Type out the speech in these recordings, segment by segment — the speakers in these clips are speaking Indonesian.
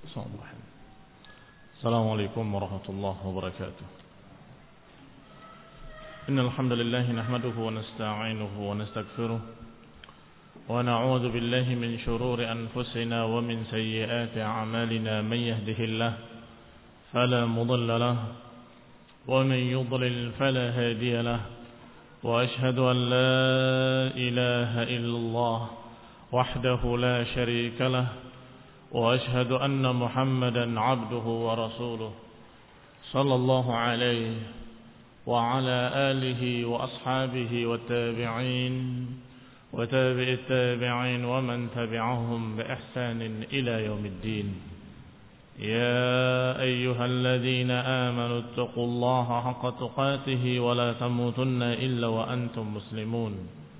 السلام عليكم ورحمة الله وبركاته. إن الحمد لله نحمده ونستعينه ونستغفره ونعوذ بالله من شرور أنفسنا ومن سيئات أعمالنا. من يهده الله فلا مضل له ومن يضلل فلا هادي له وأشهد أن لا إله إلا الله وحده لا شريك له وأشهد أن محمدا عبده ورسوله صلى الله عليه وعلى آله وأصحابه والتابعين وتابع التابعين ومن تبعهم بإحسان إلى يوم الدين. يا أيها الذين آمنوا اتقوا الله حق تقاته ولا تموتن إلا وأنتم مسلمون.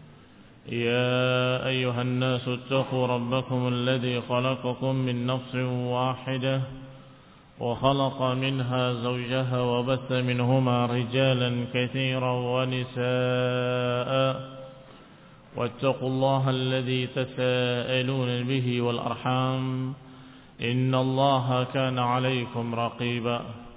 يا أيها الناس اتقوا ربكم الذي خلقكم من نفس واحدة وخلق منها زوجها وبث منهما رجالا كثيرا ونساء واتقوا الله الذي تساءلون به والأرحام إن الله كان عليكم رقيبا.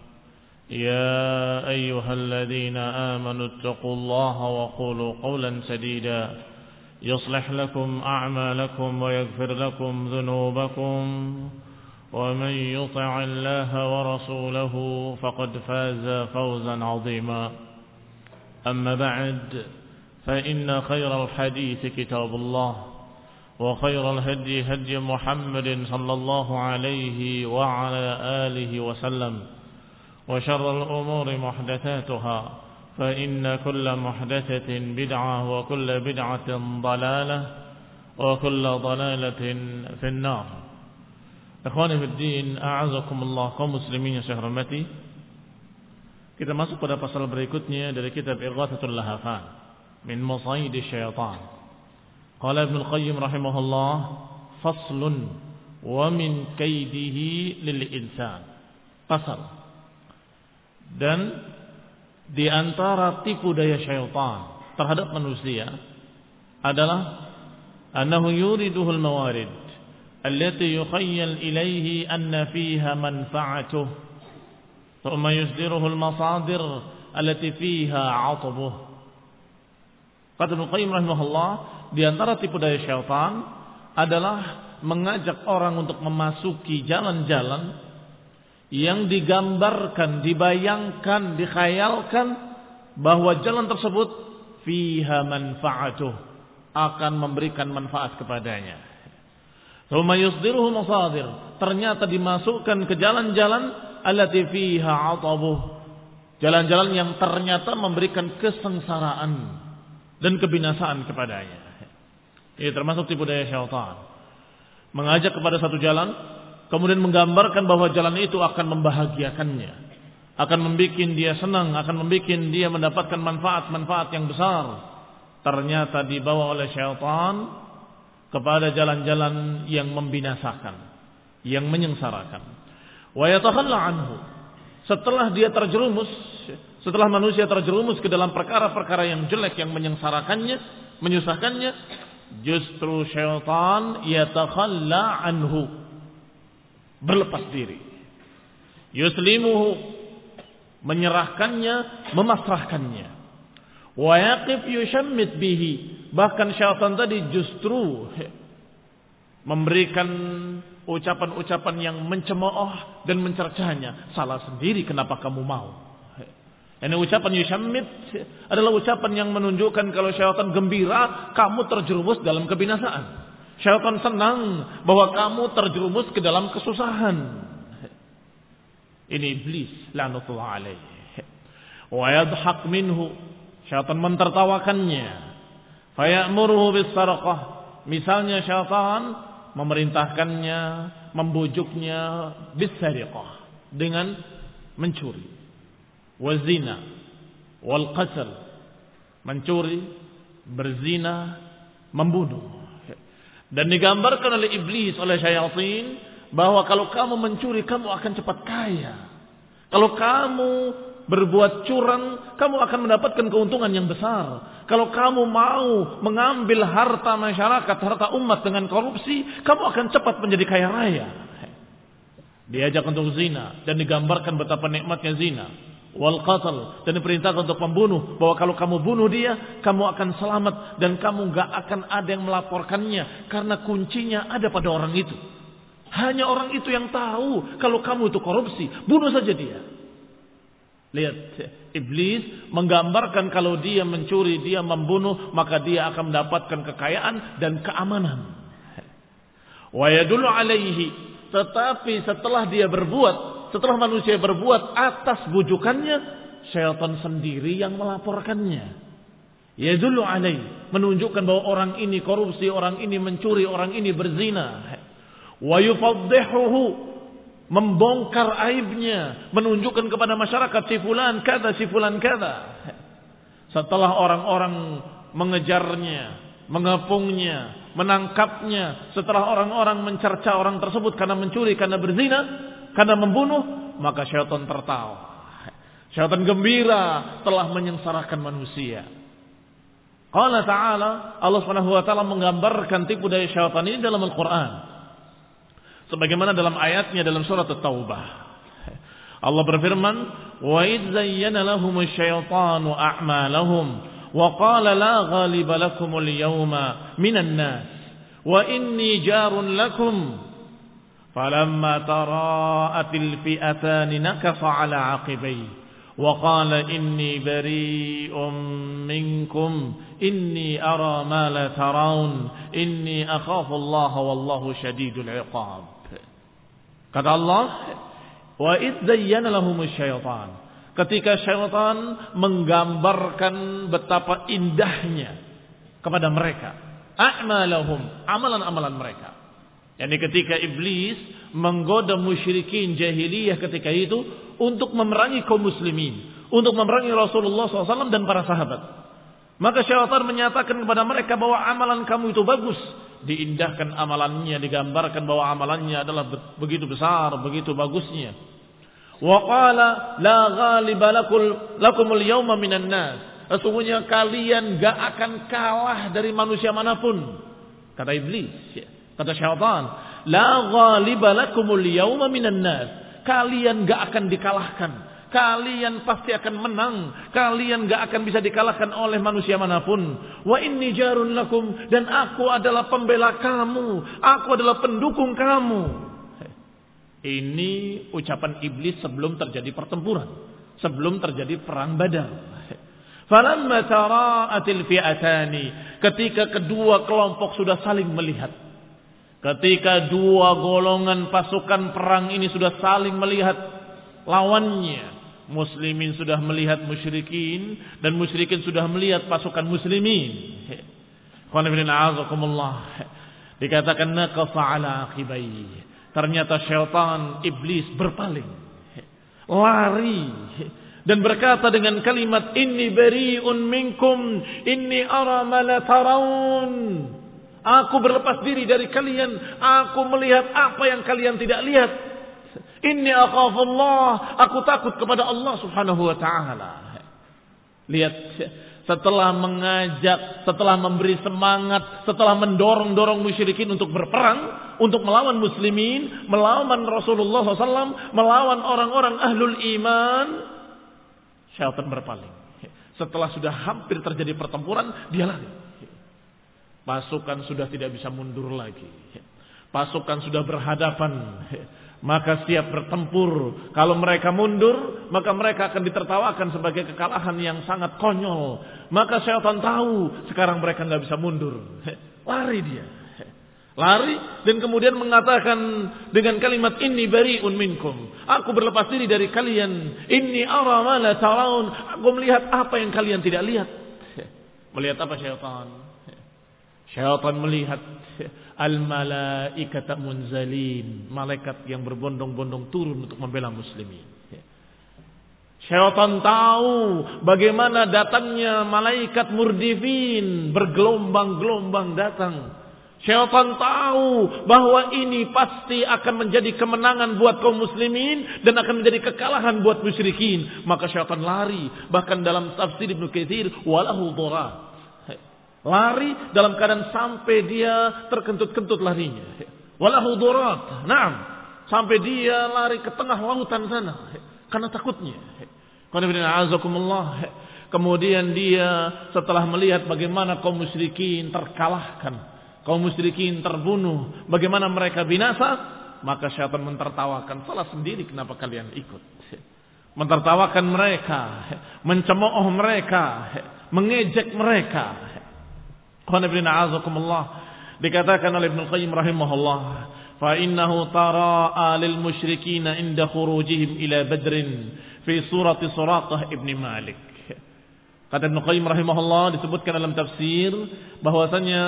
يا أيها الذين آمنوا اتقوا الله وقولوا قولا سديدا يصلح لكم أعمالكم ويغفر لكم ذنوبكم ومن يطع الله ورسوله فقد فاز فوزا عظيما. أما بعد فإن خير الحديث كتاب الله وخير الهدي هدي محمد صلى الله عليه وعلى آله وسلم وشر الأمور محدثاتها فإن كل محدثة بدعة وكل بدعة ضلالة وكل ضلالة في النار. Ikhwani fi din, a'azakumullah, kaum muslimin yang saya hormati. Kita masuk pada pasal berikutnya dari kitab Ighathatul Lahafan min Masayidi Syaitan. Qala Ibnu Al-Qayyim rahimahullah, faslun wa min kaidihi lil insan. Pasal. Dan di antara tipu daya syaitan terhadap manusia adalah annahu yuriduhul mawarid allati yukhayyal ilayhi anna fiha manfa'atuh thumma yusdiruhul masadir allati fiha 'atabuh. Kata Ibnu Qayyim rahimahullah, di antara tipu daya syaitan adalah mengajak orang untuk memasuki jalan-jalan yang digambarkan, dibayangkan, dikhayalkan bahwa jalan tersebut fiha manfa'atuh, akan memberikan manfaat kepadanya. Tsumma yusdiruhu masadir, ternyata dimasukkan ke jalan-jalan allati fiha 'atabuh, jalan-jalan yang ternyata memberikan kesengsaraan dan kebinasaan kepadanya. Ini termasuk tipu daya syaitan. Mengajak kepada satu jalan, kemudian menggambarkan bahwa jalan itu akan membahagiakannya, akan membuat dia senang, akan membuat dia mendapatkan manfaat-manfaat yang besar. Ternyata dibawa oleh syaitan kepada jalan-jalan yang membinasakan, yang menyengsarakan. Wa yatakhalla anhu, setelah dia terjerumus, setelah manusia terjerumus ke dalam perkara-perkara yang jelek yang menyengsarakannya, menyusahkannya, justru syaitan yatakhalla anhu, berlepas diri, yuslimuhu, menyerahkannya, memasrahkannya, wa yaqif yushammit bihi, bahkan syaitan tadi justru memberikan ucapan-ucapan yang mencemooh dan mencercahnya. Salah sendiri kenapa kamu mau. Ini ucapan yushammit adalah ucapan yang menunjukkan kalau syaitan gembira kamu terjerumus dalam kebinasaan. Syaitan senang bahwa kamu terjerumus ke dalam kesusahan. Ini iblis la'natullah alaihi. Wa yadhaq minhu, syaitan mentertawakannya. Faya'muruhu bis-sarqah, misalnya syaitan memerintahkannya, membujuknya bis-sariqah, dengan mencuri. Wazina wal qatl, mencuri, berzina, membunuh. Dan digambarkan oleh iblis, oleh syaitan, bahwa kalau kamu mencuri, kamu akan cepat kaya. Kalau kamu berbuat curang, kamu akan mendapatkan keuntungan yang besar. Kalau kamu mau mengambil harta masyarakat, harta umat dengan korupsi, kamu akan cepat menjadi kaya raya. diajak untuk zina dan digambarkan betapa nikmatnya zina. Wal qatl, dan diperintahkan untuk membunuh, bahwa kalau kamu bunuh dia, kamu akan selamat dan kamu gak akan ada yang melaporkannya karena kuncinya ada pada orang itu. Hanya orang itu yang tahu kalau kamu itu korupsi, bunuh saja dia. Lihat, iblis menggambarkan kalau dia mencuri, dia membunuh, maka dia akan mendapatkan kekayaan dan keamanan. Wa yadullu alaihi, tetapi setelah dia berbuat, setelah manusia berbuat atas bujukannya, syaitan sendiri yang melaporkannya. Yadullu alaihi, menunjukkan bahwa orang ini korupsi, orang ini mencuri, orang ini berzina. Wa yufaddihuhu, membongkar aibnya, menunjukkan kepada masyarakat si fulan kada, si fulan kada. Setelah orang-orang mengejarnya, mengepungnya, menangkapnya, setelah orang-orang mencerca orang tersebut karena mencuri, karena berzina, karena membunuh, maka syaitan tertawa. Syaitan gembira telah menyengsarakan manusia. Qala ta'ala, Allah Subhanahu wa taala menggambarkan tipu daya syaitan ini dalam Al-Qur'an. Sebagaimana dalam ayatnya dalam surat At-Taubah. Allah berfirman, "Wa idz zayyana lahumul syaitanu a'malahum wa qala la ghaliba lakumul yawma minan nas wa inni jarun lakum falamma tara'atil fi'atani nakasa 'ala 'aqibai wa qala inni bari'un minkum inni ara ma la tarawun inni akhafu Allah wallahu syadidul 'iqab." Kata Allah, wa idz zayyana lahumus syaitan, ketika syaitan menggambarkan betapa indahnya kepada mereka a'malahum, amalan-amalan mereka. Yani ketika iblis menggoda musyrikin jahiliyah ketika itu untuk memerangi kaum muslimin, untuk memerangi Rasulullah SAW dan para sahabat. Maka syaitan menyatakan kepada mereka bahwa amalan kamu itu bagus. Diindahkan amalannya, digambarkan bahwa amalannya adalah begitu besar, begitu bagusnya. Wa qala la ghaliba lakumul yawma minan nas. Sesungguhnya kalian gak akan kalah dari manusia manapun. Kata iblis, kata syaitan, la ghaliba lakumul yawma minan nas. Kalian gak akan dikalahkan. Kalian pasti akan menang. Kalian gak akan bisa dikalahkan oleh manusia manapun. Wa inni jarun lakum, dan aku adalah pembela kamu. Aku adalah pendukung kamu. Ini ucapan iblis sebelum terjadi pertempuran, sebelum terjadi perang Badar. Falamma tara'atil fi'atani, ketika kedua kelompok sudah saling melihat. Ketika dua golongan pasukan perang ini sudah saling melihat lawannya. Muslimin sudah melihat musyrikin dan musyrikin sudah melihat pasukan muslimin. Dikatakan naqasa ala aqibai. Ternyata syaitan iblis berpaling, lari dan berkata dengan kalimat inni bari'un minkum inni ara ma la tarawun. Aku berlepas diri dari kalian, aku melihat apa yang kalian tidak lihat. Inni akhafullah, aku takut kepada Allah Subhanahu wa taala. Lihat, setelah mengajak, setelah memberi semangat, setelah mendorong-dorong musyrikin untuk berperang, untuk melawan muslimin, melawan Rasulullah SAW, melawan orang-orang ahlul iman, syaitan berpaling. Setelah sudah hampir terjadi pertempuran, dia lari. Pasukan sudah tidak bisa mundur lagi. Pasukan sudah berhadapan, maka siap bertempur. Kalau mereka mundur, maka mereka akan ditertawakan sebagai kekalahan yang sangat konyol. Maka syaitan tahu sekarang mereka nggak bisa mundur. Lari dia. Lari dan kemudian mengatakan dengan kalimat inni bari'un minkum. Aku berlepas diri dari kalian. Inni ara ma la tarawun. Aku melihat apa yang kalian tidak lihat. Melihat apa syaitan? Syaitan melihat al-malaikata munzalin, malaikat yang berbondong-bondong turun untuk membela muslimin. Syaitan tahu bagaimana datangnya malaikat murdifin, bergelombang-gelombang datang. Syaitan tahu bahwa ini pasti akan menjadi kemenangan buat kaum muslimin dan akan menjadi kekalahan buat musyrikin. Maka syaitan lari, bahkan dalam tafsir Ibnu Katsir walahu dharat. Lari dalam keadaan sampai dia terkentut-kentut larinya. Walahu durat. Naam. sampai dia lari ke tengah lautan sana karena takutnya. Kemudian dia setelah melihat bagaimana kaum musyrikin terkalahkan, kaum musyrikin terbunuh, bagaimana mereka binasa, maka syaitan mentertawakan, salah sendiri kenapa kalian ikut. Mentertawakan mereka, mencemooh mereka, mengejek mereka. Dikatakan oleh Ibnu Qayyim rahimahullah, fa innahu tara'a lil musyrikin inda khurujihim ila Badrin fi surati Suraqah ibn Malik. Kata Ibnu Qayyim rahimahullah, disebutkan dalam tafsir bahwasanya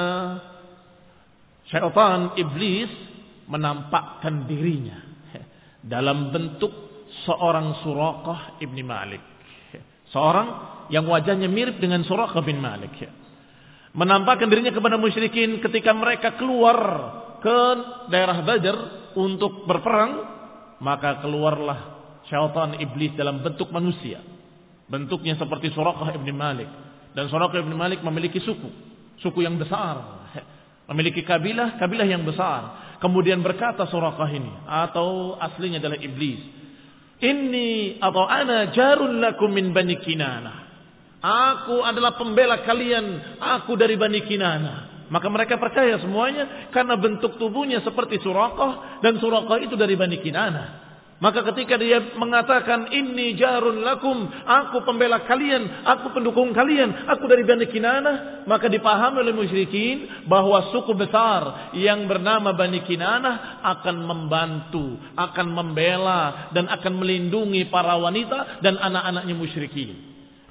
syaitan iblis menampakkan dirinya dalam bentuk seorang Suraqah ibn Malik, seorang yang wajahnya mirip dengan Suraqah bin Malik, menampakkan dirinya kepada musyrikin ketika mereka keluar ke daerah Badr untuk berperang. Maka keluarlah syaitan iblis dalam bentuk manusia, bentuknya seperti Suraqah ibn Malik. Dan Suraqah ibn Malik memiliki suku yang besar, memiliki kabilah yang besar. Kemudian berkata Suraqah ini, atau aslinya adalah iblis, inni atau ana jarun lakum min Bani Kinanah, aku adalah pembela kalian, aku dari Bani Kinanah. Maka mereka percaya semuanya karena bentuk tubuhnya seperti Suraqah, dan Suraqah itu dari Bani Kinanah. Maka ketika dia mengatakan inni jarun lakum, aku pembela kalian, aku pendukung kalian, aku dari Bani Kinanah, maka dipahami oleh musyrikin bahwa suku besar yang bernama Bani Kinanah akan membantu, akan membela dan akan melindungi para wanita dan anak-anaknya musyrikin.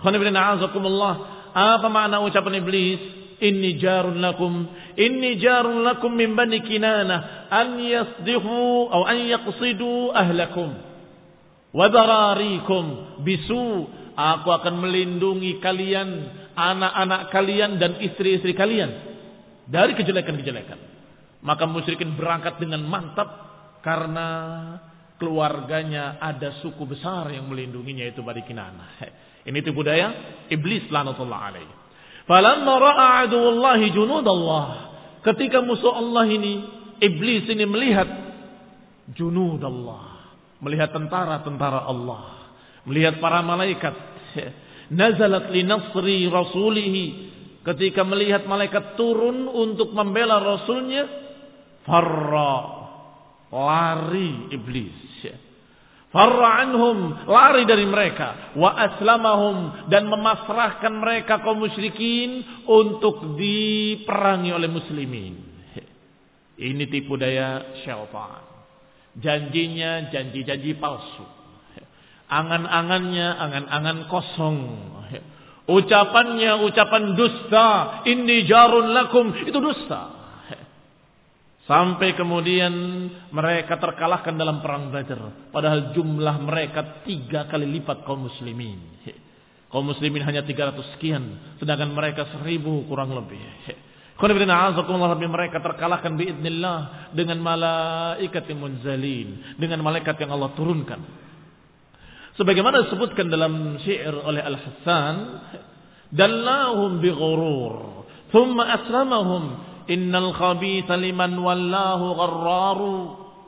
Apa makna ucapan iblis? Inni jarun lakum min Bani Kinanah an yasdihu atau an yaqsidu ahlakum wa dararikum bisu. Aku akan melindungi kalian, anak-anak kalian dan istri-istri kalian dari kejelekan-kejelekan. Maka musyrikin berangkat dengan mantap karena keluarganya ada suku besar yang melindunginya, itu Bani Kinanah. Ini tipu daya iblis laknatullah alaihi. Falamma ra'a aduwallahi junudallah, ketika musuh Allah ini, iblis ini melihat junudallah, melihat tentara-tentara Allah, melihat para malaikat, nazalat li nasri rasulihi, ketika melihat malaikat turun untuk membela rasulnya, farra, lari iblis. Farra anhum, lari dari mereka, wa aslamahum, dan memasrahkan mereka kaum musyrikin untuk diperangi oleh muslimin. Ini tipu daya syaitan. Janjinya janji-janji palsu, angan-angannya angan-angan kosong, ucapannya ucapan dusta. Inni jarun lakum, itu dusta. Sampai kemudian mereka terkalahkan dalam perang Badar. Padahal jumlah mereka 3 kali lipat kaum muslimin. Kaum muslimin hanya 300 sekian, sedangkan mereka 1000 kurang lebih. Mereka terkalahkan biidznillah dengan malaikat yang munzalin, dengan malaikat yang Allah turunkan. Sebagaimana disebutkan dalam syair oleh Al-Hassan, dallahum bighurur, thumma aslamahum, innal khabitha liman wallahu gharraru.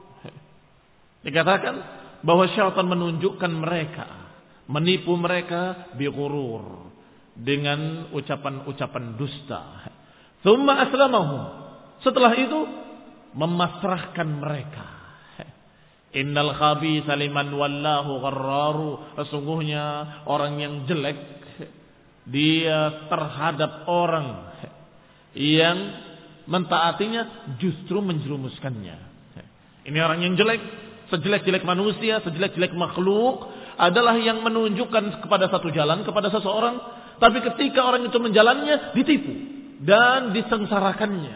Dikatakan bahwa syaitan menunjukkan mereka, menipu mereka bighurur, dengan ucapan-ucapan dusta. Tsumma aslamahum, setelah itu memasrahkan mereka. Innal khabitha liman wallahu gharraru, sesungguhnya orang yang jelek dia terhadap orang yang mentaatinya justru menjerumuskannya. Ini orang yang jelek, sejelek-jelek manusia, sejelek-jelek makhluk adalah yang menunjukkan kepada satu jalan, kepada seseorang, tapi ketika orang itu menjalannya ditipu dan disengsarakannya.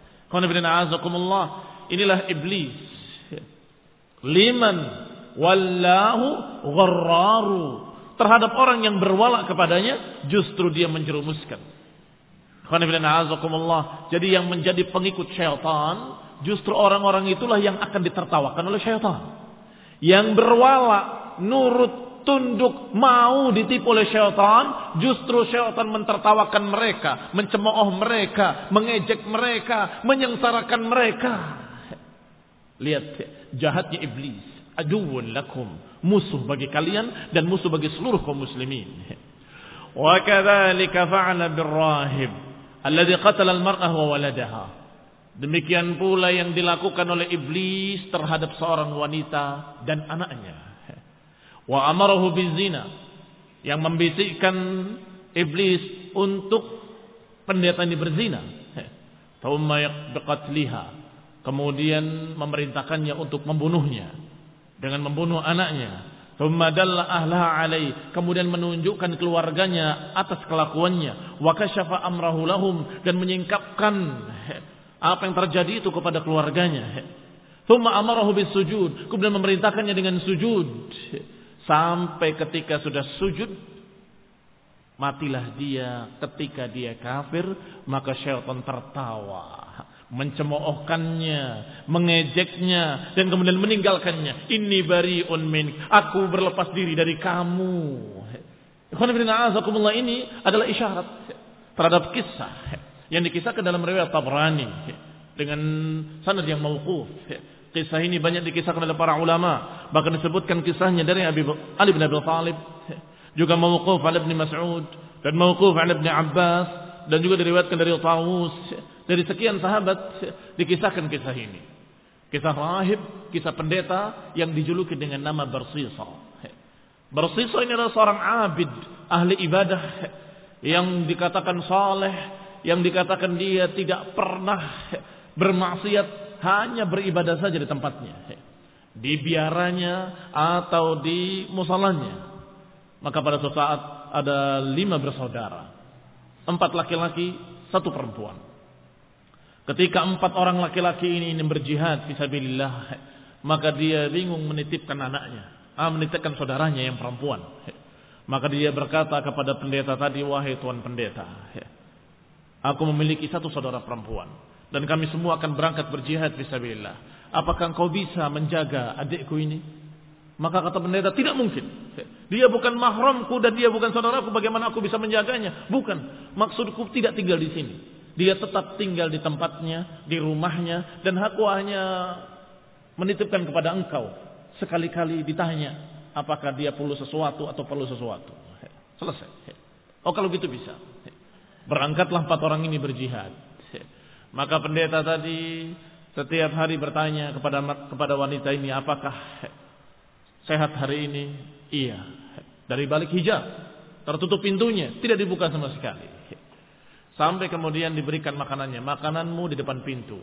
Inilah iblis. Liman wallahu gharraru, terhadap orang yang berwala kepadanya justru dia menjerumuskan. Jadi yang menjadi pengikut syaitan justru orang-orang itulah yang akan ditertawakan oleh syaitan. Yang berwala, nurut, tunduk, mau ditipu oleh syaitan, justru syaitan mentertawakan mereka, mencemooh mereka, mengejek mereka, menyengsarakan mereka. Lihat, jahatnya iblis. Aduwwun lakum, musuh bagi kalian dan musuh bagi seluruh kaum muslimin. Wa kadzalika fa'ala birrahib alladhi qatala al-mar'ah wa waladaha. Demikian pula yang dilakukan oleh iblis terhadap seorang wanita dan anaknya. Wa amarahu bizina, yang membisikkan iblis untuk pendeta ini berzina. Thumma biqatliha, kemudian memerintahkannya untuk membunuhnya dengan membunuh anaknya. Thumma dalla ahlaha alai, kemudian menunjukkan keluarganya atas kelakuannya. Wa kasyafa amrahu lahum, dan menyingkapkan apa yang terjadi itu kepada keluarganya. Thumma amarahu bisujud, kemudian memerintahkannya dengan sujud. Sampai ketika sudah sujud, matilah dia. Ketika dia kafir, maka syaitan tertawa, mencemoohkannya, mengejeknya, dan kemudian meninggalkannya. Inni bari'un min, aku berlepas diri dari kamu. Ikhwan fillah, a'azakumullah, ini adalah isyarat terhadap kisah yang dikisahkan dalam riwayat Tabrani dengan sanad yang mauquf. Kisah ini banyak dikisahkan oleh para ulama, bahkan disebutkan kisahnya dari Ali bin Abi Thalib, juga mauquf ala Ibnu Mas'ud, dan mauquf ala Ibnu Abbas, dan juga diriwayatkan dari Tawus. Dari sekian sahabat dikisahkan kisah ini. Kisah rahib, kisah pendeta yang dijuluki dengan nama Barsisa. Barsisa ini adalah seorang abid, ahli ibadah, yang dikatakan saleh, yang dikatakan dia tidak pernah bermaksiat, hanya beribadah saja di tempatnya, di biaranya atau di musalanya. Maka pada suatu saat ada 5 bersaudara, 4 laki-laki, 1 perempuan. Ketika 4 orang laki-laki ini berjihad fisabilillah, maka dia bingung menitipkan anaknya, menitipkan saudaranya yang perempuan. Maka dia berkata kepada pendeta tadi, wahai tuan pendeta, aku memiliki 1 saudara perempuan, dan kami semua akan berangkat berjihad fisabilillah. Apakah engkau bisa menjaga adikku ini? Maka kata pendeta, tidak mungkin. Dia bukan mahramku dan dia bukan saudaraku, bagaimana aku bisa menjaganya? Bukan, maksudku tidak tinggal di sini. Dia tetap tinggal di tempatnya, di rumahnya, dan aku hanya menitipkan kepada engkau. Sekali-kali ditanya, apakah dia perlu sesuatu atau perlu sesuatu. Selesai. Oh, kalau gitu bisa. Berangkatlah 4 orang ini berjihad. Maka pendeta tadi setiap hari bertanya kepada wanita ini, apakah sehat hari ini? Iya. Dari balik hijab, tertutup pintunya, tidak dibuka sama sekali. Sampai kemudian diberikan makanannya, makananmu di depan pintu.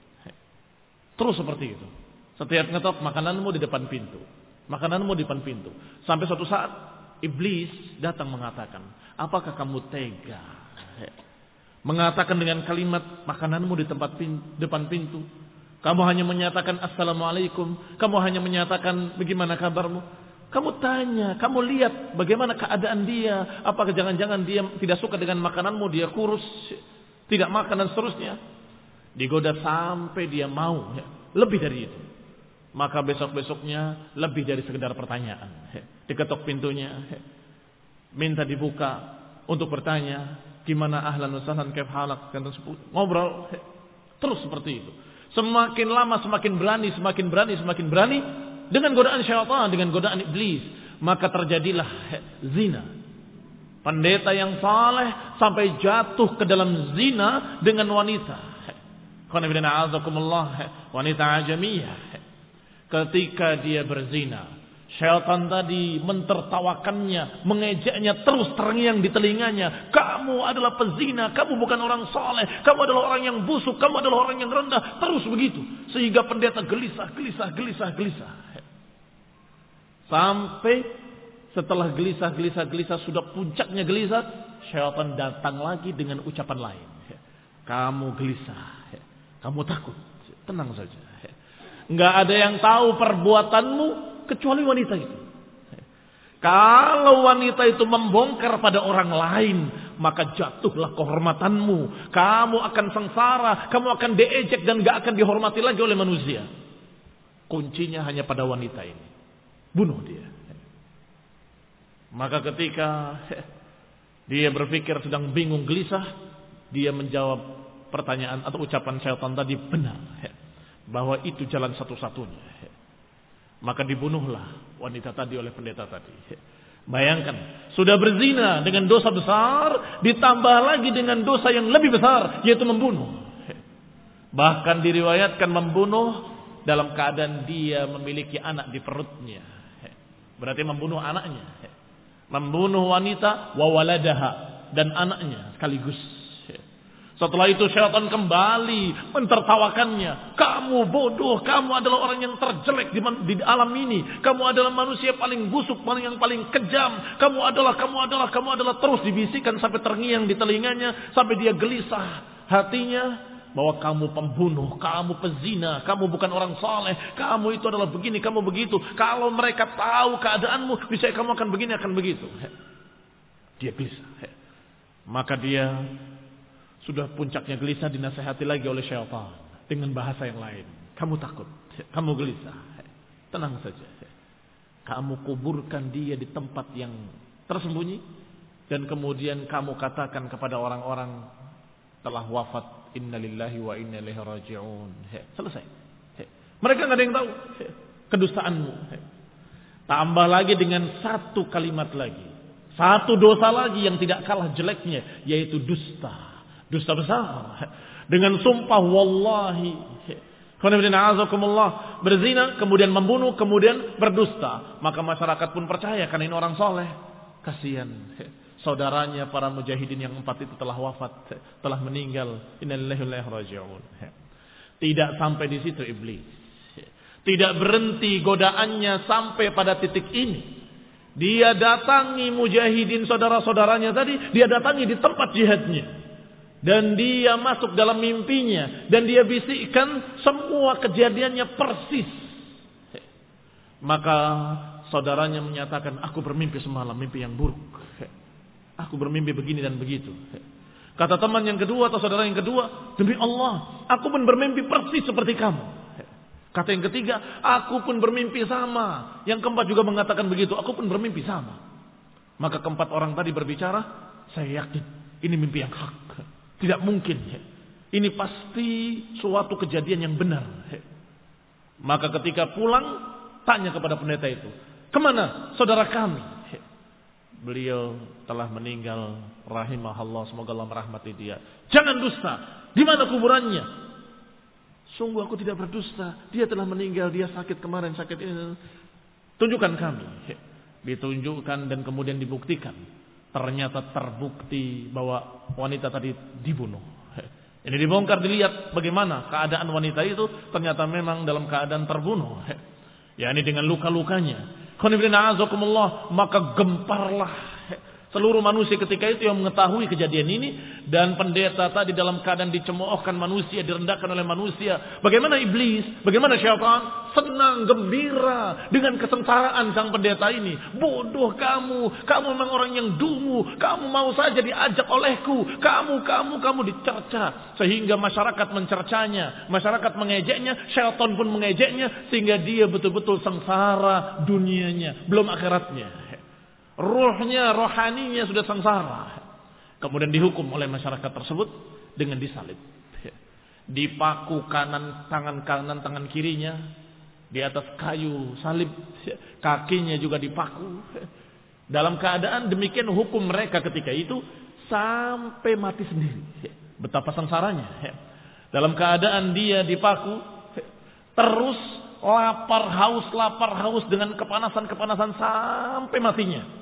Terus seperti itu. Setiap ngetok, makananmu di depan pintu, makananmu di depan pintu. Sampai suatu saat iblis datang mengatakan, apakah kamu tega mengatakan dengan kalimat makananmu di depan pintu? Kamu hanya menyatakan assalamualaikum, kamu hanya menyatakan bagaimana kabarmu. Kamu tanya, kamu lihat bagaimana keadaan dia. Apakah jangan-jangan dia tidak suka dengan makananmu, dia kurus, tidak makan dan seterusnya. Digoda sampai dia mau, lebih dari itu. Maka besok-besoknya lebih dari sekedar pertanyaan. Diketok pintunya, minta dibuka untuk bertanya, gimana ahlan wa sahlan kaif halak, ngobrol terus seperti itu. Semakin lama semakin berani, semakin berani, semakin berani dengan godaan syaitan, dengan godaan iblis. Maka terjadilah zina. Pendeta yang saleh sampai jatuh ke dalam zina dengan wanita. Wanita ajamiyah. Ketika dia berzina, syaitan tadi mentertawakannya, mengejeknya, terus terngiang di telinganya. Kamu adalah pezina, kamu bukan orang soleh, kamu adalah orang yang busuk, kamu adalah orang yang rendah. Terus begitu, sehingga pendeta gelisah. Sampai setelah gelisah, sudah puncaknya gelisah, syaitan datang lagi dengan ucapan lain. Kamu gelisah, kamu takut, tenang saja. Enggak ada yang tahu perbuatanmu kecuali wanita itu. Kalau wanita itu membongkar pada orang lain, maka jatuhlah kehormatanmu. Kamu akan sengsara, kamu akan diejek dan gak akan dihormati lagi oleh manusia. Kuncinya hanya pada wanita ini. Bunuh dia. Maka ketika dia berpikir sedang bingung gelisah, dia menjawab pertanyaan atau ucapan syaitan tadi benar. Bahwa itu jalan satu-satunya. Maka dibunuhlah wanita tadi oleh pendeta tadi. Bayangkan, sudah berzina dengan dosa besar, ditambah lagi dengan dosa yang lebih besar, yaitu membunuh. Bahkan diriwayatkan membunuh dalam keadaan dia memiliki anak di perutnya. Berarti membunuh anaknya. Membunuh wanita wa waladaha, dan anaknya sekaligus. Setelah itu syaitan kembali mentertawakannya. Kamu bodoh, kamu adalah orang yang terjelek di alam ini. Kamu adalah manusia paling busuk, yang paling kejam. Kamu adalah. Terus dibisikkan sampai terngiang di telinganya. Sampai dia gelisah hatinya. Bahwa kamu pembunuh, kamu pezina, kamu bukan orang saleh. Kamu itu adalah begini, kamu begitu. Kalau mereka tahu keadaanmu, bisa kamu akan begini, akan begitu. Dia bisa. Maka dia sudah puncaknya gelisah, dinasihati lagi oleh syaitan dengan bahasa yang lain. Kamu takut, kamu gelisah. Tenang saja. Kamu kuburkan dia di tempat yang tersembunyi. Dan kemudian kamu katakan kepada orang-orang telah wafat, inna lillahi wa inna ilaihi raji'un. Selesai. Mereka nggak ada yang tahu kedustaanmu. Tambah lagi dengan satu kalimat lagi. Satu dosa lagi yang tidak kalah jeleknya, yaitu dusta. Dusta besar. Dengan sumpah wallahi. Berzina, kemudian membunuh, kemudian berdusta. Maka masyarakat pun percaya karena ini orang soleh. Kasihan. Saudaranya para mujahidin yang 4 itu telah wafat. Telah meninggal. Innalillahi wa inna ilaihi raji'un. Tidak sampai di situ iblis. Tidak berhenti godaannya sampai pada titik ini. Dia datangi mujahidin saudara-saudaranya tadi. Dia datangi di tempat jihadnya. Dan dia masuk dalam mimpinya. Dan dia bisikkan semua kejadiannya persis. Maka saudaranya menyatakan, aku bermimpi semalam, mimpi yang buruk. Aku bermimpi begini dan begitu. Kata teman yang kedua atau saudara yang kedua, demi Allah, aku pun bermimpi persis seperti kamu. Kata yang ketiga, aku pun bermimpi sama. Yang keempat juga mengatakan begitu, aku pun bermimpi sama. Maka keempat orang tadi berbicara, saya yakin ini mimpi yang hak. Tidak mungkin. Ini pasti suatu kejadian yang benar. Maka ketika pulang, tanya kepada pendeta itu, kemana saudara kami? Beliau telah meninggal, rahimahullah, semoga Allah merahmati dia. Jangan dusta. Di mana kuburannya? Sungguh aku tidak berdusta. Dia telah meninggal, dia sakit kemarin, sakit ini. Tunjukkan kami. Ditunjukkan dan kemudian dibuktikan. Ternyata terbukti bahwa wanita tadi dibunuh. Ini dibongkar, dilihat bagaimana keadaan wanita itu. Ternyata memang dalam keadaan terbunuh. Ya, ini dengan luka-lukanya. Maka gemparlah seluruh manusia ketika itu yang mengetahui kejadian ini. Dan pendeta tadi dalam keadaan dicemoohkan manusia, direndahkan oleh manusia. Bagaimana iblis, bagaimana syaitan senang, gembira dengan kesengsaraan sang pendeta ini. Bodoh kamu memang orang yang dungu. Kamu mau saja diajak olehku. Kamu dicerca. Sehingga masyarakat mencercanya, masyarakat mengejeknya, syaitan pun mengejeknya. Sehingga dia betul-betul sengsara dunianya, belum akhiratnya. Ruhnya, rohaninya sudah sengsara. Kemudian dihukum oleh masyarakat tersebut dengan disalib. Dipaku tangan kanan, tangan kirinya di atas kayu salib. Kakinya juga dipaku. Dalam keadaan demikian hukum mereka ketika itu sampai mati sendiri. Betapa sengsaranya. Dalam keadaan dia dipaku, terus lapar haus dengan kepanasan sampai matinya.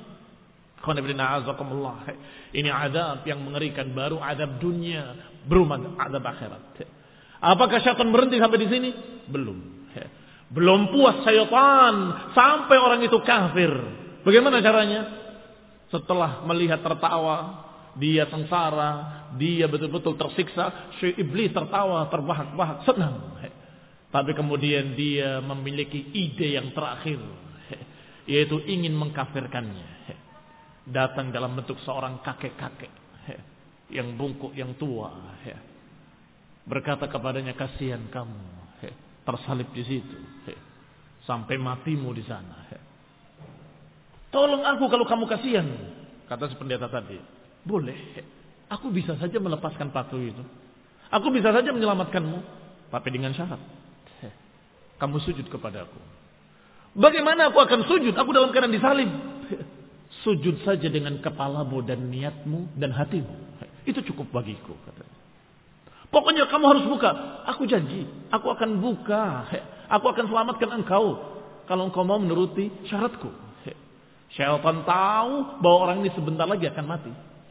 Ini azab yang mengerikan, baru azab dunia, belum azab akhirat. Apakah syaitan berhenti sampai di sini? Belum puas syaitan sampai orang itu kafir. Bagaimana caranya? Setelah melihat tertawa, dia sengsara, dia betul-betul tersiksa, iblis tertawa, terbahak-bahak, senang. Tapi kemudian dia memiliki ide yang terakhir, yaitu ingin mengkafirkannya. Datang dalam bentuk seorang kakek-kakek yang bungkuk, yang tua. Berkata kepadanya, kasihan kamu tersalib di situ sampai matimu di sana. Tolong aku kalau kamu kasihan, kata si pendeta tadi. Boleh, aku bisa saja melepaskan paku itu. Aku bisa saja menyelamatkanmu, tapi dengan syarat kamu sujud kepadaku. Bagaimana aku akan sujud? Aku dalam keadaan disalib. Sujud saja dengan kepalamu dan niatmu dan hatimu. Itu cukup bagiku. Pokoknya kamu harus buka. Aku janji, aku akan buka. Aku akan selamatkan engkau kalau engkau mau menuruti syaratku. Syaitan tahu bahwa orang ini sebentar lagi akan mati.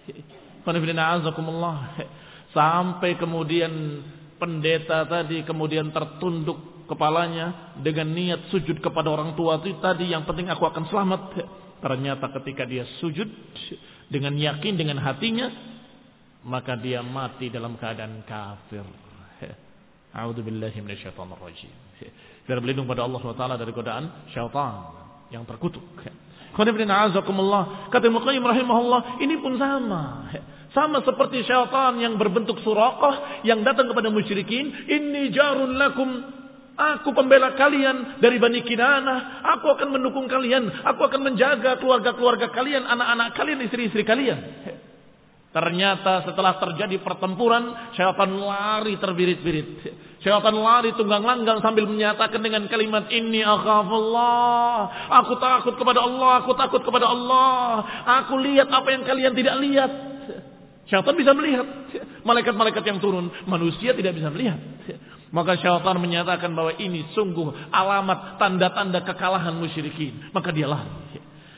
Sampai kemudian pendeta tadi kemudian tertunduk kepalanya dengan niat sujud kepada orang tua itu tadi, yang penting aku akan selamat. Ternyata ketika dia sujud dengan yakin dengan hatinya, maka dia mati dalam keadaan kafir. A'udzubillahi minasyaitonir rajim. Biar berlindung pada Allah SWT dari godaan syaitan yang terkutuk. Kata Ibnu Qayyim rahimahullah, ini pun sama. Sama seperti syaitan yang berbentuk suraqah yang datang kepada musyrikin, inni jarun lakum, aku pembela kalian dari Bani Kinanah, aku akan mendukung kalian, aku akan menjaga keluarga-keluarga kalian, anak-anak kalian, istri-istri kalian. Ternyata setelah terjadi pertempuran, syaitan lari terbirit-birit. Syaitan lari tunggang-langgang sambil menyatakan dengan kalimat inni akhafullah. Aku takut kepada Allah, aku takut kepada Allah. Aku lihat apa yang kalian tidak lihat. Syaitan bisa melihat. Malaikat-malaikat yang turun, manusia tidak bisa melihat. Maka syaitan menyatakan bahwa ini sungguh alamat tanda-tanda kekalahan musyrikin. Maka dia lari.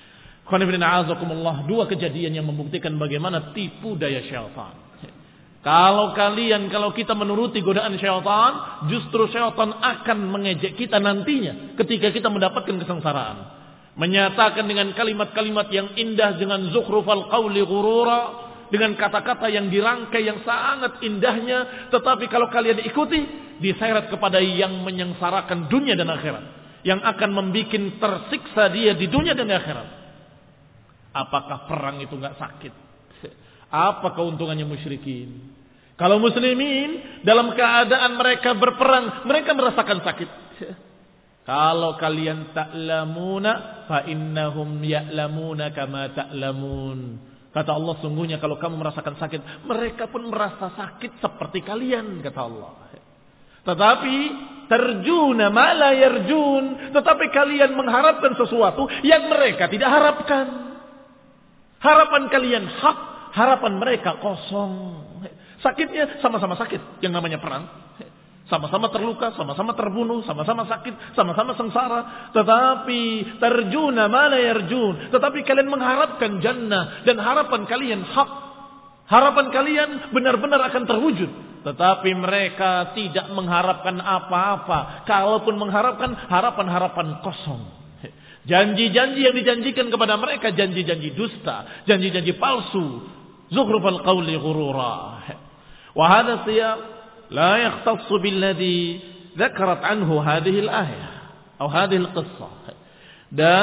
Dua kejadian yang membuktikan bagaimana tipu daya syaitan. Kalau kita menuruti godaan syaitan, justru syaitan akan mengejek kita nantinya ketika kita mendapatkan kesengsaraan. Menyatakan dengan kalimat-kalimat yang indah, dengan zukhrufal qawli ghurura, dengan kata-kata yang dirangkai yang sangat indahnya, tetapi kalau kalian ikuti, diseret kepada yang menyengsarakan dunia dan akhirat, yang akan membuat tersiksa dia di dunia dan akhirat. Apakah perang itu enggak sakit? Apa keuntungannya musyrikin? Kalau muslimin dalam keadaan mereka berperang, mereka merasakan sakit. Kalau kalian ta'lamuna fa innahum ya'lamuna kama ta'lamun. Kata Allah, sungguhnya kalau kamu merasakan sakit, mereka pun merasa sakit seperti kalian, kata Allah. Tetapi terjuna ma la yarjun, tetapi kalian mengharapkan sesuatu yang mereka tidak harapkan. Harapan kalian hak, harapan mereka kosong. Sakitnya sama-sama sakit, yang namanya perang. Sama-sama terluka, sama-sama terbunuh, sama-sama sakit, sama-sama sengsara. Tetapi terjuna ma la yarjun, tetapi kalian mengharapkan jannah, dan harapan kalian hak. Harapan kalian benar-benar akan terwujud. Tetapi mereka tidak mengharapkan apa-apa. Kalaupun mengharapkan, harapan-harapan kosong. Janji-janji yang dijanjikan kepada mereka, janji-janji dusta, janji-janji palsu. Zukhrufal qawli ghurura. Wa hadha siyaq la yakhtassu billadhi dzakarat anhu hadhihi al-ayah atau hadhihi al-qissah. Dan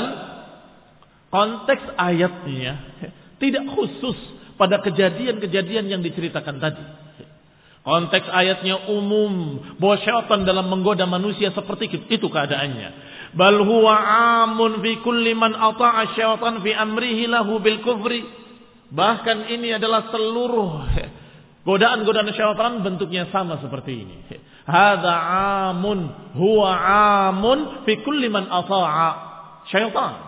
konteks ayatnya tidak khusus pada kejadian-kejadian yang diceritakan tadi. Konteks ayatnya umum, bahwa syaitan dalam menggoda manusia seperti itu keadaannya. Bal huwa amun fi kulli man ata'a syaitan fi amrihi lahu bil kufri. Bahkan ini adalah seluruh godaan-godaan syaitan bentuknya sama seperti ini. Hadza amun, huwa amun fi kulli man ata'a syaitan.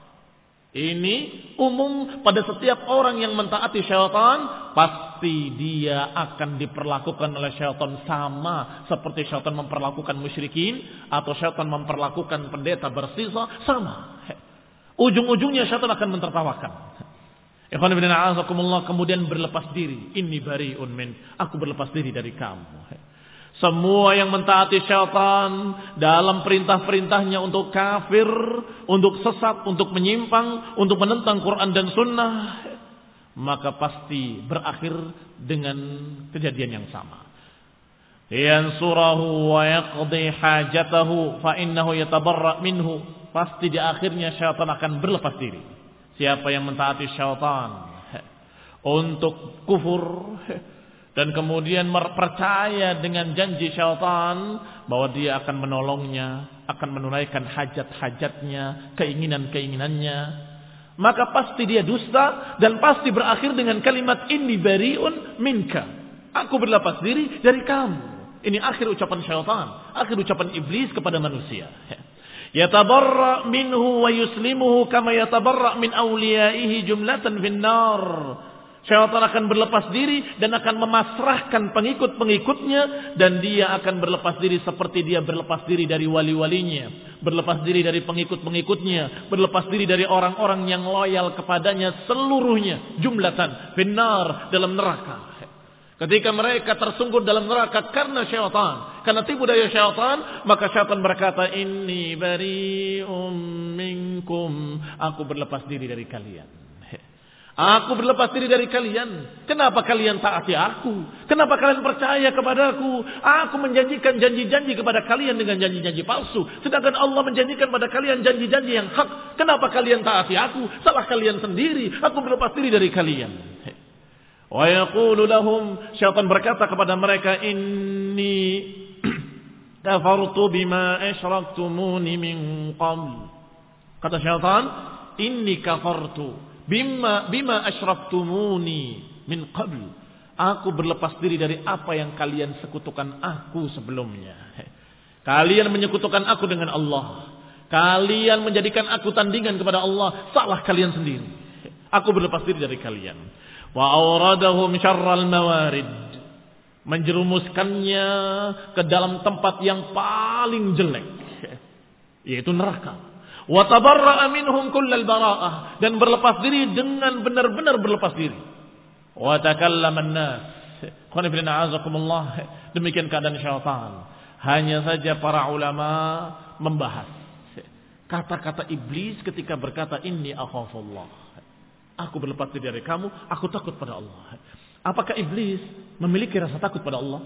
Ini umum pada setiap orang yang mentaati syaitan, pasti dia akan diperlakukan oleh syaitan sama seperti syaitan memperlakukan musyrikin atau syaitan memperlakukan pendeta bersisa, sama. Ujung-ujungnya syaitan akan mentertawakan. Ikhwan fillah a'azakumullah, kemudian berlepas diri. Inni bari'un min, aku berlepas diri dari kamu. Semua yang mentaati syaitan dalam perintah-perintahnya untuk kafir, untuk sesat, untuk menyimpang, untuk menentang Quran dan Sunnah, maka pasti berakhir dengan kejadian yang sama. Yansurahu wa yaqdi hajatahu fa innahu yatabarra minhu. Pasti di akhirnya syaitan akan berlepas diri. Siapa yang mentaati syaitan untuk kufur dan kemudian percaya dengan janji syaitan bahwa dia akan menolongnya, akan menunaikan hajat-hajatnya, keinginan-keinginannya, maka pasti dia dusta dan pasti berakhir dengan kalimat inni bari'un minka. Aku berlepas diri dari kamu. Ini akhir ucapan syaitan, akhir ucapan iblis kepada manusia. Yatabarra minhu wa yuslimuhu kama yatabarra min awliyaihi jumlatan finnar. Syaitan akan berlepas diri dan akan memasrahkan pengikut-pengikutnya, dan dia akan berlepas diri seperti dia berlepas diri dari wali-walinya, berlepas diri dari pengikut-pengikutnya, berlepas diri dari orang-orang yang loyal kepadanya seluruhnya, jumlatan finnar, dalam neraka. Ketika mereka tersungkur dalam neraka karena syaitan, karena tipu daya syaitan, maka syaitan berkata, inni bari'um minkum, aku berlepas diri dari kalian. Aku berlepas diri dari kalian. Kenapa kalian taati aku? Kenapa kalian percaya kepadaku? Aku menjanjikan janji-janji kepada kalian dengan janji-janji palsu, sedangkan Allah menjanjikan pada kalian janji-janji yang hak. Kenapa kalian taati aku? Salah kalian sendiri. Aku berlepas diri dari kalian. Wa yaqulu lahum, syaitan berkata kepada mereka, inni kafartu bima asyraktumuni min qabl. Kata syaitan, inni kafartu bima asyraktumuni min qabl. Aku berlepas diri dari apa yang kalian sekutukan aku sebelumnya. Kalian menyekutukan aku dengan Allah. Kalian menjadikan aku tandingan kepada Allah. Salah kalian sendiri. Aku berlepas diri dari kalian. Wa awradahum syarral mawarid. Menjerumuskannya ke dalam tempat yang paling jelek, yaitu neraka. Wa tabarra'a minhum kullal bara'ah, dan berlepas diri dengan benar-benar berlepas diri. Wa takallama an-nas. Qul inna a'azakumullah. Demikian keadaan syaitan. Hanya saja para ulama membahas kata-kata iblis ketika berkata, inni akhafullah. Aku berlepas diri dari kamu, aku takut pada Allah. Apakah iblis memiliki rasa takut pada Allah?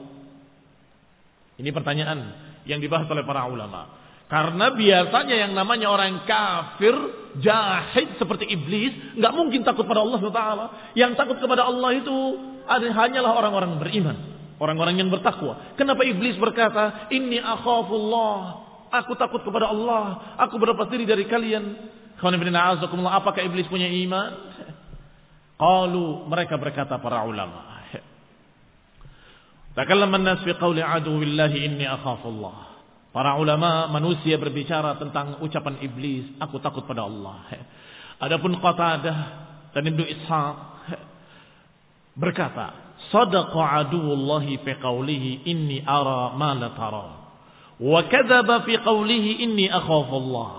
Ini pertanyaan yang dibahas oleh para ulama. Karena biasanya yang namanya orang kafir, jahid seperti iblis, nggak mungkin takut pada Allah SWT. Yang takut kepada Allah itu hanyalah orang-orang beriman, orang-orang yang bertakwa. Kenapa iblis berkata, inni akhafullah, aku takut kepada Allah, aku berlepas diri dari kalian. Apakah iblis punya iman? Qalu, mereka berkata para ulama. Takallama an-nas fi qawli aduwillahi inni akhafullah. Para ulama manusia berbicara tentang ucapan iblis, aku takut pada Allah. Adapun Qatadah dan Ibnu Ishaq berkata, sadaqa aduwullahi fi qawlihi inni ara ma la tara, wa kadzaba fi qawlihi inni akhafullah.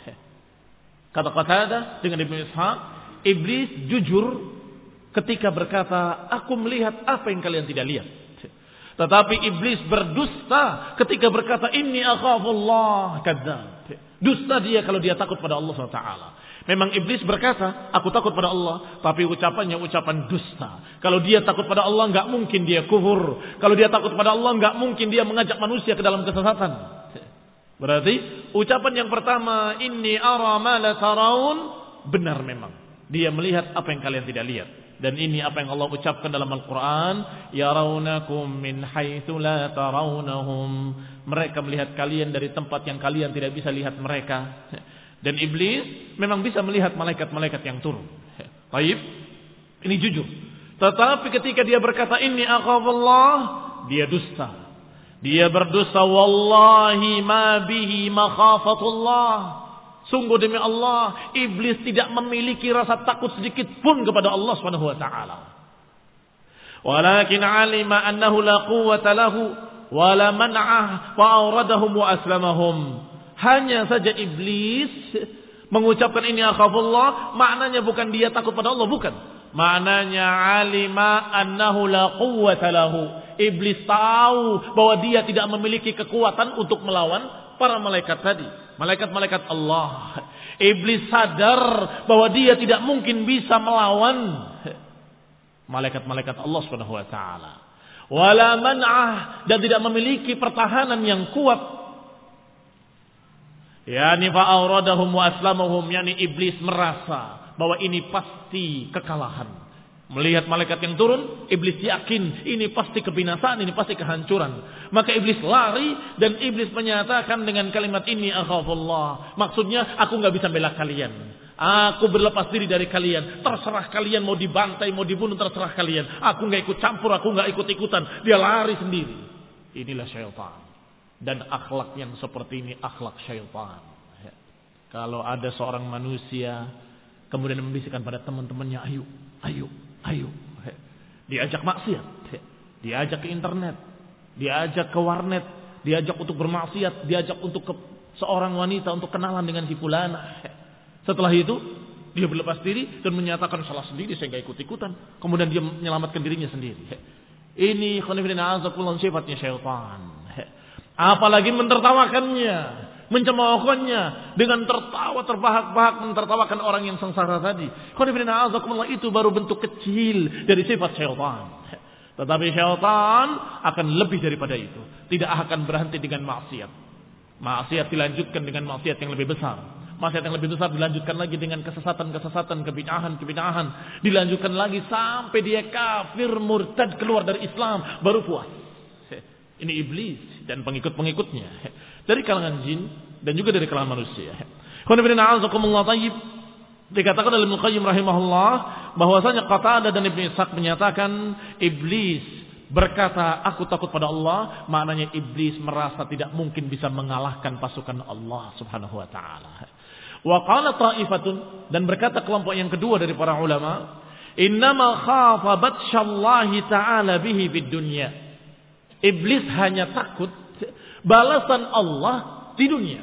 Kata Qatadah dengan Ibnu Ishaq, iblis jujur ketika berkata, aku melihat apa yang kalian tidak lihat. Tetapi iblis berdusta ketika berkata, inni akhafullah, kadzdzab. Dusta dia kalau dia takut pada Allah SWT. Memang iblis berkata, aku takut pada Allah, tapi ucapannya ucapan dusta. Kalau dia takut pada Allah, enggak mungkin dia kufur. Kalau dia takut pada Allah, enggak mungkin dia mengajak manusia ke dalam kesesatan. Berarti ucapan yang pertama, inni ara ma la taraun, benar memang. Dia melihat apa yang kalian tidak lihat. Dan ini apa yang Allah ucapkan dalam Al-Quran, yarawnakum min haitsu la tarawnahum. Mereka melihat kalian dari tempat yang kalian tidak bisa lihat mereka. Dan iblis memang bisa melihat malaikat-malaikat yang turun. Baik, ini jujur. Tetapi ketika dia berkata inni akhafullah, dia dusta. Dia berdusta, wallahi ma bihi makhafatullah. Sungguh demi Allah, iblis tidak memiliki rasa takut sedikit pun kepada Allah Subhanahu wa taala. Walakin alima annahu la quwwata lahu wa la man'ah fa awradahum wa aslamahum. Hanya saja iblis mengucapkan ini akhafullah, maknanya bukan dia takut pada Allah, bukan. Maknanya alima annahu la quwwata lahu. Iblis tahu bahwa dia tidak memiliki kekuatan untuk melawan para malaikat tadi, malaikat-malaikat Allah. Iblis sadar bahwa dia tidak mungkin bisa melawan malaikat-malaikat Allah Subhanahu wa taala. Wala man'ah, dan tidak memiliki pertahanan yang kuat. Yani fa awradahum wa aslamahum, yani iblis merasa bahwa ini pasti kekalahan. Melihat malaikat yang turun, iblis yakin ini pasti kebinasaan, ini pasti kehancuran. Maka iblis lari dan iblis menyatakan dengan kalimat ini akhafullah. Maksudnya, aku nggak bisa bela kalian. Aku berlepas diri dari kalian. Terserah kalian mau dibantai, mau dibunuh, terserah kalian. Aku nggak ikut campur, aku nggak ikut-ikutan. Dia lari sendiri. Inilah syaitan. Dan akhlak yang seperti ini akhlak syaitan. Kalau ada seorang manusia kemudian membisikkan pada teman-temannya, ayo. Diajak maksiat, diajak ke internet, diajak ke warnet, diajak untuk bermaksiat, diajak untuk ke seorang wanita untuk kenalan dengan si fulana. Setelah itu dia berlepas diri dan menyatakan salah sendiri, saya enggak ikut-ikutan. Kemudian dia menyelamatkan dirinya sendiri. Ini khonifidina azakullah sifatnya syaitan. Apalagi mentertawakannya, mencemoohkannya dengan tertawa terbahak-bahak, mentertawakan orang yang sengsara tadi. Khonifidina azakullah itu baru bentuk kecil dari sifat syaitan. Tetapi syaitan akan lebih daripada itu. Tidak akan berhenti dengan maksiat. Maksiat dilanjutkan dengan maksiat yang lebih besar. Maksiat yang lebih besar dilanjutkan lagi dengan kesesatan-kesesatan, kebid'ahan. Dilanjutkan lagi sampai dia kafir, murtad, keluar dari Islam, baru puas. Ini iblis dan pengikut-pengikutnya dari kalangan jin dan juga dari kalangan manusia. Dikatakan oleh Ibnu Qayyim rahimahullah bahwasanya Qatadah dan Ibnu Ishaq menyatakan iblis berkata aku takut pada Allah, maknanya iblis merasa tidak mungkin bisa mengalahkan pasukan Allah Subhanahu wa taala. Wa qala ta'ifatun, dan berkata kelompok yang kedua dari para ulama, innama khafa batsyallahi ta'ala bihi fid dunya. Iblis hanya takut balasan Allah di dunia.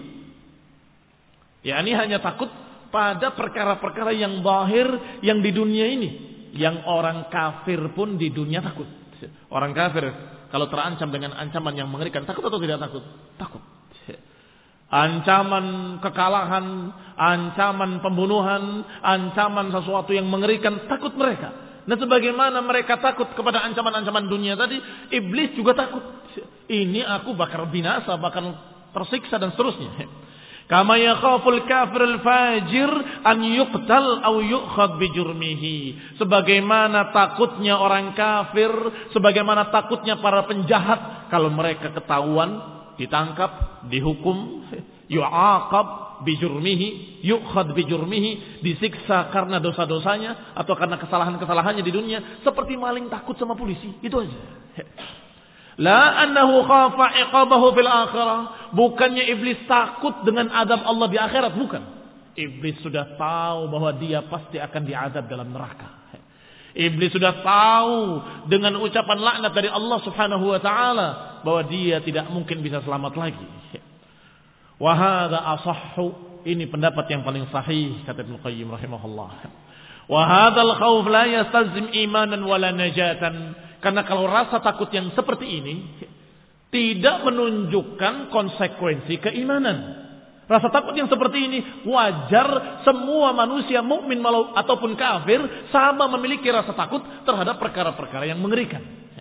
yakni hanya takut pada perkara-perkara yang zahir yang di dunia ini. Yang orang kafir pun di dunia takut. Orang kafir kalau terancam dengan ancaman yang mengerikan, takut atau tidak takut? Takut. Ancaman kekalahan, ancaman pembunuhan, ancaman sesuatu yang mengerikan, takut mereka. Dan sebagaimana mereka takut kepada ancaman-ancaman dunia tadi, iblis juga takut. Ini aku bakal binasa, bakal tersiksa dan seterusnya. Kama yakhaful kafirul fajir an yuqtal aw yu'khad bi jurmihi. Sebagaimana takutnya orang kafir, sebagaimana takutnya para penjahat kalau mereka ketahuan, ditangkap, dihukum, yu'aqab bi jurmihi, yu'khad bi jurmihi, disiksa karena dosa-dosanya atau karena kesalahan-kesalahannya di dunia, seperti maling takut sama polisi. Itu aja. La annahu khafa iqabahu fil akhirah. Bukannya iblis takut dengan azab Allah di akhirat, bukan. Iblis sudah tahu bahwa dia pasti akan diazab dalam neraka. Iblis sudah tahu dengan ucapan laknat dari Allah Subhanahu wa taala bahwa dia tidak mungkin bisa selamat lagi. Wa hadza asahhu, ini pendapat yang paling sahih kata Ibnu Qayyim rahimahullah. Wa hadzal khauf la yastalzim imanan wala najatan. Karena kalau rasa takut yang seperti ini tidak menunjukkan konsekuensi keimanan. Rasa takut yang seperti ini wajar, semua manusia mukmin ataupun kafir sama memiliki rasa takut terhadap perkara-perkara yang mengerikan.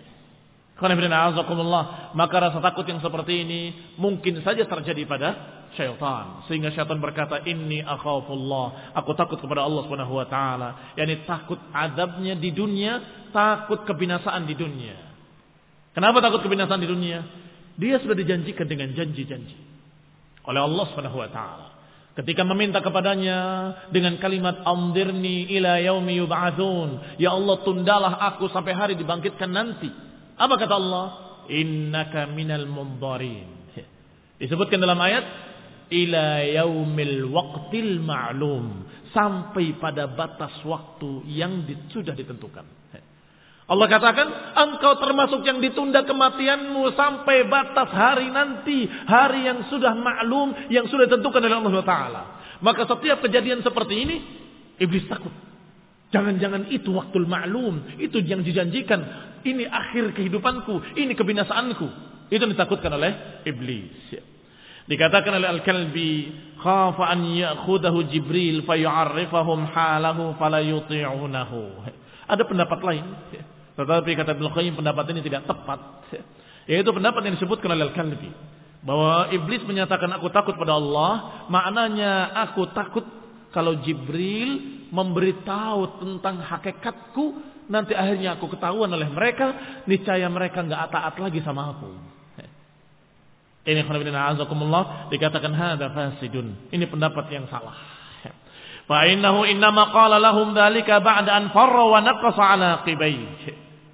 Maka rasa takut yang seperti ini mungkin saja terjadi pada syaitan, sehingga syaitan berkata, inni akhafullah, aku takut kepada Allah Subhanahu wa taala, yakni takut azabnya di dunia, takut kebinasaan di dunia. Kenapa takut kebinasaan di dunia? Dia sudah dijanjikan dengan janji-janji oleh Allah Subhanahu wa taala ketika meminta kepadanya dengan kalimat amdirni ila yaumi yub'atsun, ya Allah tundalah aku sampai hari dibangkitkan nanti. Apa kata Allah? Innaka minal mundharin. Disebutkan dalam ayat ila yaumil waqtil ma'lum, sampai pada batas waktu yang sudah ditentukan. Allah katakan engkau termasuk yang ditunda kematianmu sampai batas hari nanti, hari yang sudah maklum, yang sudah ditentukan oleh Allah Taala. Maka setiap kejadian seperti ini iblis takut. Jangan-jangan itu waktul ma'lum, itu yang dijanjikan, ini akhir kehidupanku, ini kebinasaanku. Itu ditakutkan oleh iblis. Dikatakan oleh Al-Kalbi, khafa an ya'khudahu Jibril fayu'arrifahum halahu fala yuti'unahu. Ada pendapat lain, tetapi kata Ibnu Qayyim pendapat ini tidak tepat. Yaitu pendapat yang disebutkan oleh Al-Kalbi, bahwa iblis menyatakan aku takut pada Allah, maknanya aku takut kalau Jibril memberitahu tentang hakikatku, nanti akhirnya aku ketahuan oleh mereka, niscaya mereka enggak taat lagi sama aku. Ini khonibina azakumullah, dikatakan hadza fasidun. Ini pendapat yang salah. Fa innahu innama qala lahum dzalika ba'da an farra wa naqasa ala qibayh.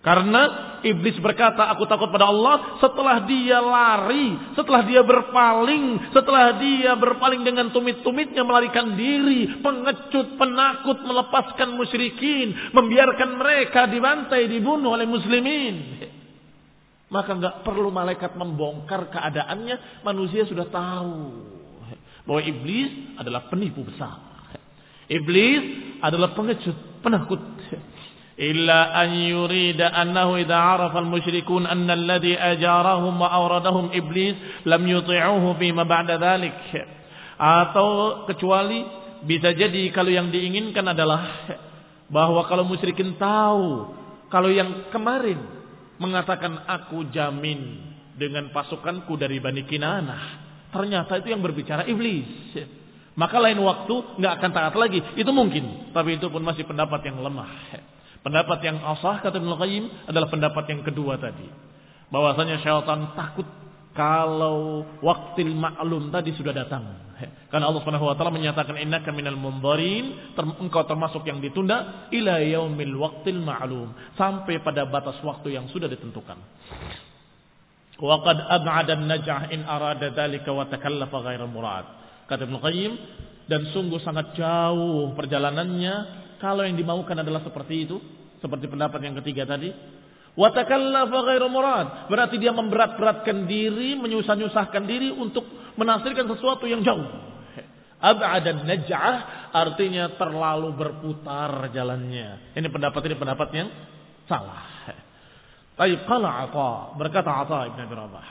Karena iblis berkata, aku takut pada Allah, setelah dia lari, setelah dia berpaling dengan tumit-tumitnya melarikan diri, pengecut, penakut, melepaskan musyrikin, membiarkan mereka dibantai, dibunuh oleh muslimin. Maka enggak perlu malaikat membongkar keadaannya, manusia sudah tahu bahwa iblis adalah penipu besar. Iblis adalah pengecut, penakut. Illa an yurida annahu idza arafa al-musyrikun anna alladhi ajarahum wa awradahum iblis lam yuti'uhu fi ma ba'da dhalik. Atau kecuali bisa jadi kalau yang diinginkan adalah bahwa kalau musyrikin tahu kalau yang kemarin mengatakan aku jamin dengan pasukanku dari Bani Kinanah, ternyata itu yang berbicara iblis, maka lain waktu enggak akan taat lagi. Itu mungkin, tapi itu pun masih pendapat yang lemah. Pendapat yang asah kata Ibnu Qayyim adalah pendapat yang kedua tadi. Bahwasanya syaitan takut kalau waktil ma'lum tadi sudah datang. Karena Allah Subhanahu wa taala menyatakan innaka minal mundharin, engkau termasuk yang ditunda ila yaumil waqtil ma'lum, sampai pada batas waktu yang sudah ditentukan. Wa qad ab'ada an-naj'ah in arada dzalika wa takallafa ghairal murad. Kata Ibnu Qayyim, dan sungguh sangat jauh perjalanannya kalau yang dimaukan adalah seperti itu, seperti pendapat yang ketiga tadi. Wa takallafa ghairu murad, berarti dia memberat-beratkan diri, menyusah-nyusahkan diri untuk menafsirkan sesuatu yang jauh. Ab'adan naj'ah artinya terlalu berputar jalannya. Ini pendapat yang salah. Baik, qala Atha, berkata Atha Ibn Abi Rabah,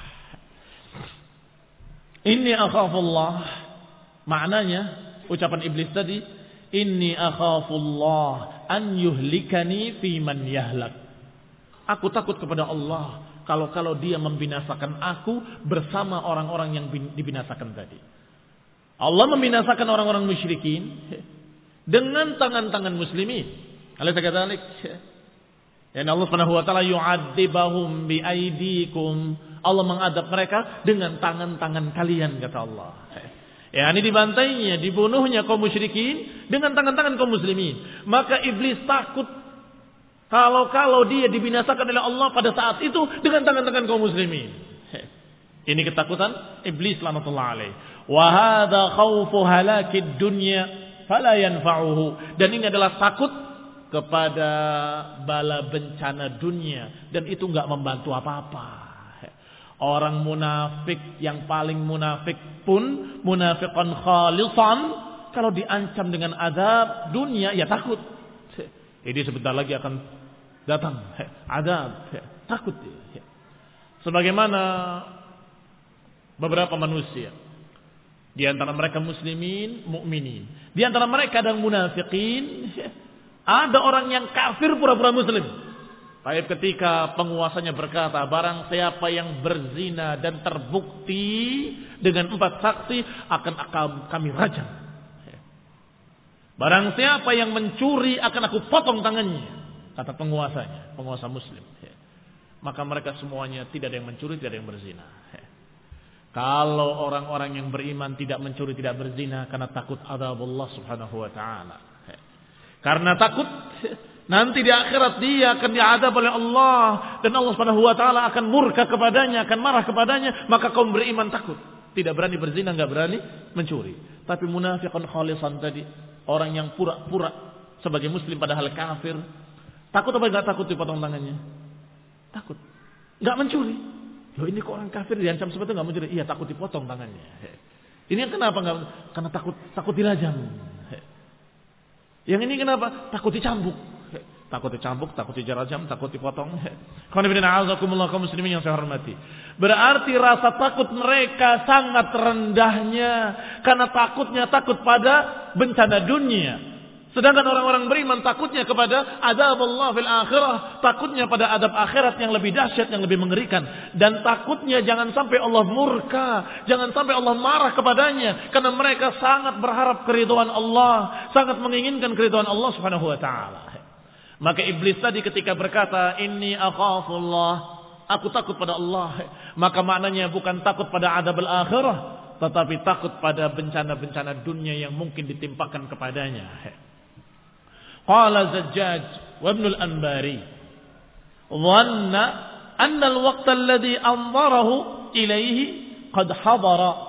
inni akhafullah, maknanya ucapan iblis tadi, inni akhafullah an yuhlikani fi man yahlak. Aku takut kepada Allah kalau dia membinasakan aku bersama orang-orang yang dibinasakan tadi. Allah membinasakan orang-orang musyrikin dengan tangan-tangan muslimin. Alaysa kadzalik? Dan Allah Subhanahu wa taala yu'adzibahum bi aidikum. Allah mengadab mereka dengan tangan-tangan kalian, kata Allah. Ya, ini dibantainya, dibunuhnya kaum musyrikin dengan tangan-tangan kaum muslimin. Maka iblis takut kalau dia dibinasakan oleh Allah pada saat itu dengan tangan-tangan kaum muslimin. Ini ketakutan iblis laknatullah alaih. Wa hadza khaufu halakid dunya fala yanfa'uhu. Dan ini adalah takut kepada bala bencana dunia, dan itu enggak membantu apa-apa. Orang munafik yang paling munafik pun munafiqan khalisan, kalau diancam dengan azab dunia ya takut. Ini sebentar lagi akan datang azab, takut. Sebagaimana beberapa manusia, di antara mereka muslimin, mukminin, di antara mereka ada munafikin, ada orang yang kafir pura-pura muslim. Tapi ketika penguasanya berkata, barang siapa yang berzina dan terbukti dengan 4 saksi akan kami rajam. Barang siapa yang mencuri akan aku potong tangannya, kata penguasanya, penguasa muslim. Maka mereka semuanya tidak ada yang mencuri, tidak ada yang berzina. Kalau orang-orang yang beriman tidak mencuri, tidak berzina karena takut azab Allah Subhanahu wa taala. Karena takut nanti di akhirat dia akan diadab oleh Allah, dan Allah Subhanahu wa taala akan murka kepadanya, akan marah kepadanya, maka kaum beriman takut. Tidak berani berzina, enggak berani mencuri. Tapi munafiqun khalisan tadi, orang yang pura-pura sebagai muslim padahal kafir, takut apa enggak takut dipotong tangannya? Takut. Enggak mencuri. Loh, ini kok orang kafir diancam seperti itu enggak mencuri? Iya, takut dipotong tangannya. Ini kenapa enggak? Karena takut dirajam. Yang ini kenapa? Takut dicambuk. Takut dicambuk, takut dirajam, takut dipotong. Kaum muslimin yang saya hormati. Berarti rasa takut mereka sangat rendahnya, karena takut pada bencana dunia. Sedangkan orang-orang beriman takutnya kepada azab Allah fil akhirah, takutnya pada azab akhirat yang lebih dahsyat, yang lebih mengerikan, dan takutnya jangan sampai Allah murka, jangan sampai Allah marah kepadanya, karena mereka sangat berharap keridhaan Allah, sangat menginginkan keridhaan Allah Subhanahu wa taala. Maka iblis tadi ketika berkata, inni akhafullah, aku takut pada Allah, maka maknanya bukan takut pada azab al-akhirah, tetapi takut pada bencana-bencana dunia yang mungkin ditimpakan kepadanya. Qala Zajjaj wa Ibn al-Anbari, dhanna anna al-waqta alladhi anzarahu ilaihi qad hadara.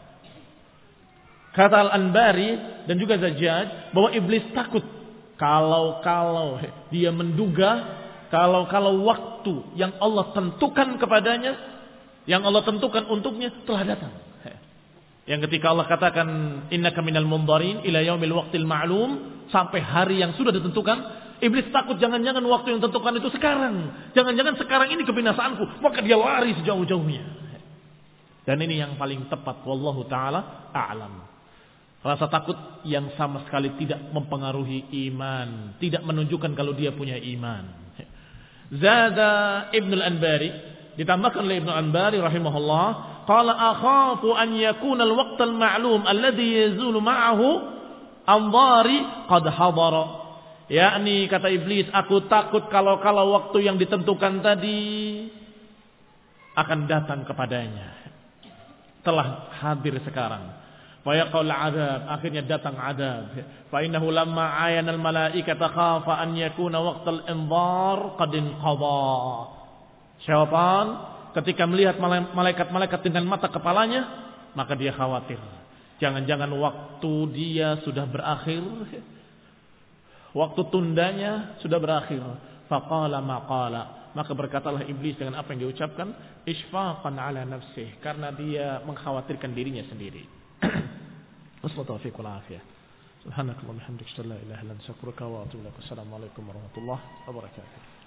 Kata Al-Anbari dan juga Zajjaj bahwa iblis takut kalau dia menduga kalau waktu yang Allah tentukan kepadanya, yang Allah tentukan untuknya telah datang. Yang ketika Allah katakan innaka minal mundharin ila yaumil waqtil ma'lum, sampai hari yang sudah ditentukan, iblis takut jangan-jangan waktu yang ditentukan itu sekarang. Jangan-jangan sekarang ini kebinasaanku, maka dia lari sejauh-jauhnya. Dan ini yang paling tepat, wallahu taala a'lam. Rasa takut yang sama sekali tidak mempengaruhi iman, tidak menunjukkan kalau dia punya iman. Zada Ibnu Al-Anbari, ditambahkan oleh Ibnu Al-Anbari rahimahullah, qala akhafu an yakuna al-waqt al-ma'lum alladhi yazulu ma'ahu anzari qad hadara. Yakni kata iblis, aku takut kalau waktu yang ditentukan tadi akan datang kepadanya, telah hadir sekarang. Fayaqul adab, akhirnya datang adab. Fa innahu lamma ayana al malaikata khafa an yakuna waqtal inzar qad inqadha. Syaitan ketika melihat malaikat-malaikat dengan mata kepalanya, maka dia khawatir jangan-jangan waktu dia sudah berakhir, waktu tundanya sudah berakhir. Faqala maqala, maka berkatalah iblis dengan apa yang diucapkan, isfaqan ala nafsih, karena dia mengkhawatirkan dirinya sendiri. Wassalamualaikum warahmatullahi wabarakatuh. Subhanakallahumma wa bihamdika, la ilaha illa anta, astaghfiruka wa atubu ilaik. Assalamualaikum warahmatullahi wabarakatuh.